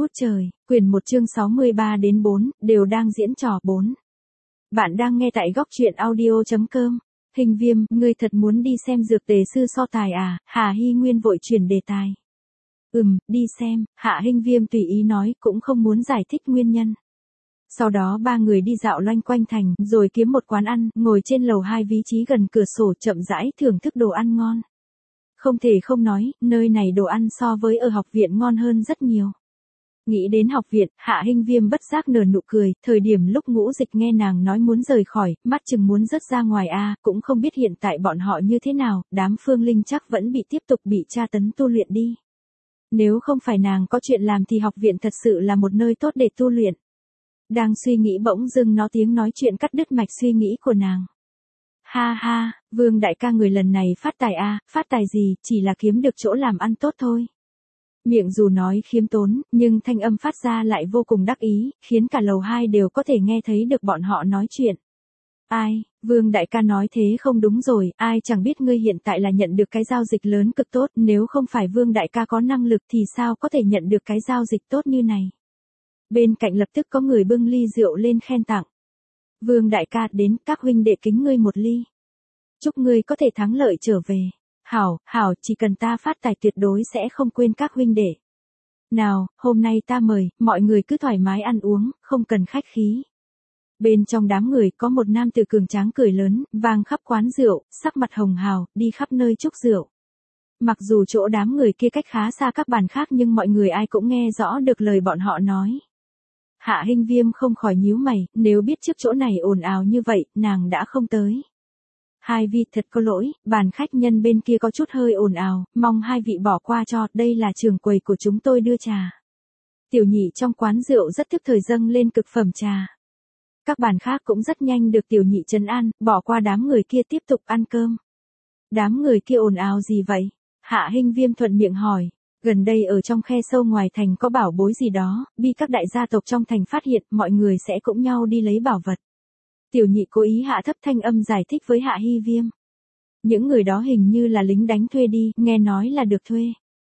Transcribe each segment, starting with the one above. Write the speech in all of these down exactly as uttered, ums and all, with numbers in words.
ngút trời, quyển một chương sáu mươi ba đến bốn, đều đang diễn trò bốn. Bạn đang nghe tại góc truyện audio chấm com. Hình Viêm, ngươi thật muốn đi xem dược tề sư so tài à? Hà Hy Nguyên vội chuyển đề tài. Ừm, đi xem, Hạ Hinh Viêm tùy ý nói, cũng không muốn giải thích nguyên nhân. Sau đó ba người đi dạo loanh quanh thành, rồi kiếm một quán ăn, ngồi trên lầu hai vị trí gần cửa sổ chậm rãi thưởng thức đồ ăn ngon. Không thể không nói, nơi này đồ ăn so với ở học viện ngon hơn rất nhiều. Nghĩ đến học viện, Hạ Hinh Viêm bất giác nở nụ cười, thời điểm lúc Ngũ Dịch nghe nàng nói muốn rời khỏi, mắt chừng muốn rớt ra ngoài a, cũng không biết hiện tại bọn họ như thế nào, đám Phương Linh chắc vẫn bị tiếp tục bị tra tấn tu luyện đi. Nếu không phải nàng có chuyện làm thì học viện thật sự là một nơi tốt để tu luyện. Đang suy nghĩ bỗng dưng nó tiếng nói chuyện cắt đứt mạch suy nghĩ của nàng. Ha ha, Vương đại ca người lần này phát tài a, phát tài gì, chỉ là kiếm được chỗ làm ăn tốt thôi. Miệng dù nói khiêm tốn, nhưng thanh âm phát ra lại vô cùng đắc ý, khiến cả lầu hai đều có thể nghe thấy được bọn họ nói chuyện. Ai, Vương đại ca nói thế không đúng rồi, ai chẳng biết ngươi hiện tại là nhận được cái giao dịch lớn cực tốt, nếu không phải Vương đại ca có năng lực thì sao có thể nhận được cái giao dịch tốt như này. Bên cạnh lập tức có người bưng ly rượu lên khen tặng. Vương đại ca đến, các huynh đệ kính ngươi một ly. Chúc ngươi có thể thắng lợi trở về. Hảo, hảo, chỉ cần ta phát tài tuyệt đối sẽ không quên các huynh đệ. Nào, hôm nay ta mời, mọi người cứ thoải mái ăn uống, không cần khách khí. Bên trong đám người có một nam tử cường tráng cười lớn, vang khắp quán rượu, sắc mặt hồng hào, đi khắp nơi chúc rượu. Mặc dù chỗ đám người kia cách khá xa các bàn khác nhưng mọi người ai cũng nghe rõ được lời bọn họ nói. Hạ Hinh Viêm không khỏi nhíu mày, nếu biết trước chỗ này ồn ào như vậy, nàng đã không tới. Hai vị thật có lỗi, bàn khách nhân bên kia có chút hơi ồn ào, mong hai vị bỏ qua cho, đây là trưởng quầy của chúng tôi đưa trà. Tiểu nhị trong quán rượu rất thức thời dâng lên cực phẩm trà. Các bàn khác cũng rất nhanh được tiểu nhị trấn an, bỏ qua đám người kia tiếp tục ăn cơm. Đám người kia ồn ào gì vậy? Hạ Hinh Viêm thuận miệng hỏi. Gần đây ở trong khe sâu ngoài thành có bảo bối gì đó, bị các đại gia tộc trong thành phát hiện, mọi người sẽ cũng nhau đi lấy bảo vật. Tiểu nhị cố ý hạ thấp thanh âm giải thích với Hạ Hy Viêm. Những người đó hình như là lính đánh thuê đi, nghe nói là được thuê.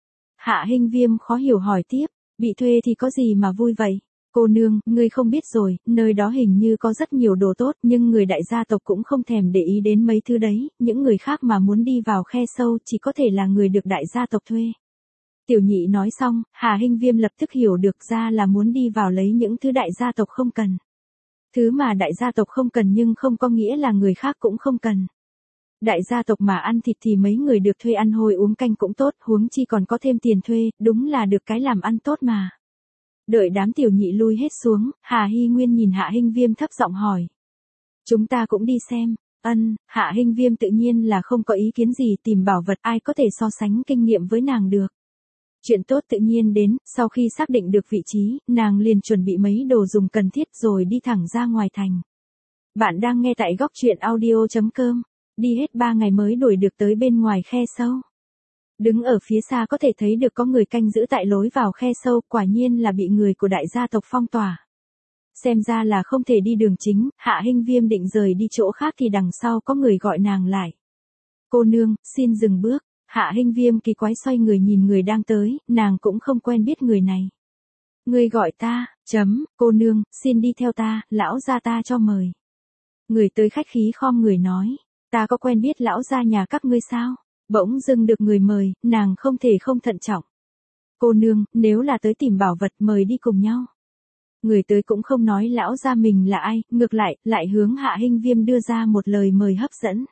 Hạ Hinh Viêm khó hiểu hỏi tiếp, bị thuê thì có gì mà vui vậy? Cô nương, ngươi không biết rồi, nơi đó hình như có rất nhiều đồ tốt, nhưng người đại gia tộc cũng không thèm để ý đến mấy thứ đấy, những người khác mà muốn đi vào khe sâu chỉ có thể là người được đại gia tộc thuê. Tiểu nhị nói xong, Hà Hinh Viêm lập tức hiểu được ra là muốn đi vào lấy những thứ đại gia tộc không cần. Thứ mà đại gia tộc không cần nhưng không có nghĩa là người khác cũng không cần. Đại gia tộc mà ăn thịt thì mấy người được thuê ăn hôi uống canh cũng tốt, huống chi còn có thêm tiền thuê, đúng là được cái làm ăn tốt mà. Đợi đám tiểu nhị lui hết xuống, Hà Hy Nguyên nhìn Hạ Hinh Viêm thấp giọng hỏi. Chúng ta cũng đi xem. Ân, Hạ Hinh Viêm tự nhiên là không có ý kiến gì, tìm bảo vật ai có thể so sánh kinh nghiệm với nàng được. Chuyện tốt tự nhiên đến, sau khi xác định được vị trí, nàng liền chuẩn bị mấy đồ dùng cần thiết rồi đi thẳng ra ngoài thành. Bạn đang nghe tại góc truyện audio chấm com, đi hết ba ngày mới đuổi được tới bên ngoài khe sâu. Đứng ở phía xa có thể thấy được có người canh giữ tại lối vào khe sâu, quả nhiên là bị người của đại gia tộc phong tỏa. Xem ra là không thể đi đường chính, Hạ Hinh Viêm định rời đi chỗ khác thì đằng sau có người gọi nàng lại. Cô nương, xin dừng bước. Hạ Hinh Viêm kỳ quái xoay người nhìn người đang tới, nàng cũng không quen biết người này. Người gọi ta, chấm, cô nương, xin đi theo ta, lão gia ta cho mời. Người tới khách khí khom người nói, ta có quen biết lão gia nhà các ngươi sao? Bỗng dưng được người mời, nàng không thể không thận trọng. Cô nương, nếu là tới tìm bảo vật mời đi cùng nhau. Người tới cũng không nói lão gia mình là ai, ngược lại, lại hướng Hạ Hinh Viêm đưa ra một lời mời hấp dẫn.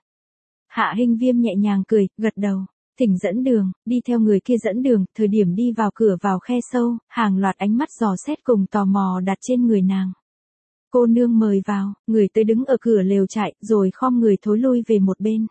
Hạ Hinh Viêm nhẹ nhàng cười, gật đầu. Thỉnh dẫn đường, đi theo người kia dẫn đường, thời điểm đi vào cửa vào khe sâu, hàng loạt ánh mắt dò xét cùng tò mò đặt trên người nàng. Cô nương mời vào, người tới đứng ở cửa lều trại, rồi khom người thối lui về một bên.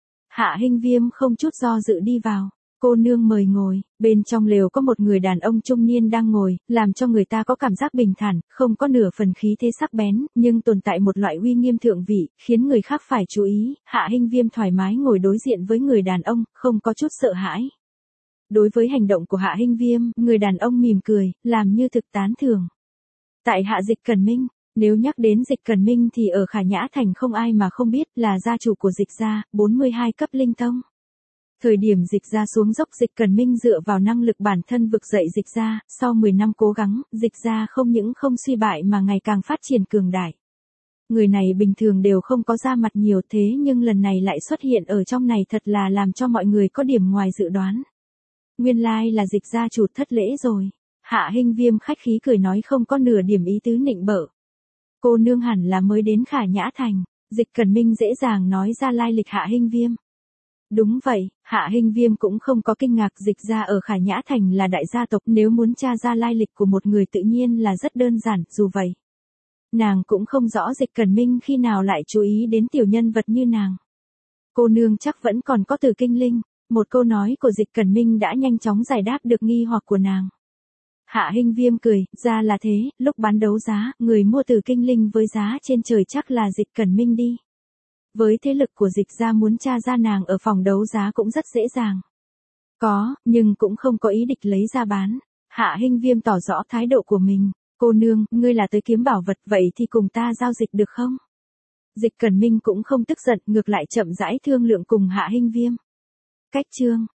Hạ Hinh Viêm không chút do dự đi vào. Cô nương mời ngồi, bên trong lều có một người đàn ông trung niên đang ngồi, làm cho người ta có cảm giác bình thản, không có nửa phần khí thế sắc bén, nhưng tồn tại một loại uy nghiêm thượng vị, khiến người khác phải chú ý. Hạ Hinh Viêm thoải mái ngồi đối diện với người đàn ông, không có chút sợ hãi. Đối với hành động của Hạ Hinh Viêm, người đàn ông mỉm cười, làm như thực tán thưởng. Tại Hạ Dịch Cẩn Minh, nếu nhắc đến Dịch Cẩn Minh thì ở Khả Nhã Thành không ai mà không biết, là gia chủ của Dịch gia, bốn mươi hai cấp linh tông. Thời điểm Dịch Gia xuống dốc, Dịch Cẩn Minh dựa vào năng lực bản thân vực dậy Dịch Gia, sau mười năm cố gắng, Dịch Gia không những không suy bại mà ngày càng phát triển cường đại. Người này bình thường đều không có ra mặt nhiều, thế nhưng lần này lại xuất hiện ở trong này thật là làm cho mọi người có điểm ngoài dự đoán. Nguyên lai like là Dịch Gia chủ thất lễ rồi. Hạ Hinh Viêm khách khí cười nói không có nửa điểm ý tứ nịnh bợ. Cô nương hẳn là mới đến Khả Nhã Thành. Dịch Cẩn Minh dễ dàng nói ra lai lịch Hạ Hinh Viêm. Đúng vậy, Hạ Hinh Viêm cũng không có kinh ngạc, Dịch Gia ở Khả Nhã Thành là đại gia tộc, nếu muốn tra ra lai lịch của một người tự nhiên là rất đơn giản, dù vậy. Nàng cũng không rõ Dịch Cẩn Minh khi nào lại chú ý đến tiểu nhân vật như nàng. Cô nương chắc vẫn còn có Từ Kinh Linh, một câu nói của Dịch Cẩn Minh đã nhanh chóng giải đáp được nghi hoặc của nàng. Hạ Hinh Viêm cười, ra là thế, lúc bán đấu giá, người mua Từ Kinh Linh với giá trên trời chắc là Dịch Cẩn Minh đi. Với thế lực của Dịch Gia muốn tra ra nàng ở phòng đấu giá cũng rất dễ dàng. Có, nhưng cũng không có ý định lấy ra bán. Hạ Hinh Viêm tỏ rõ thái độ của mình. Cô nương, ngươi là tới kiếm bảo vật, vậy thì cùng ta giao dịch được không? Dịch Cẩn Minh cũng không tức giận, ngược lại chậm rãi thương lượng cùng Hạ Hinh Viêm. Cách chương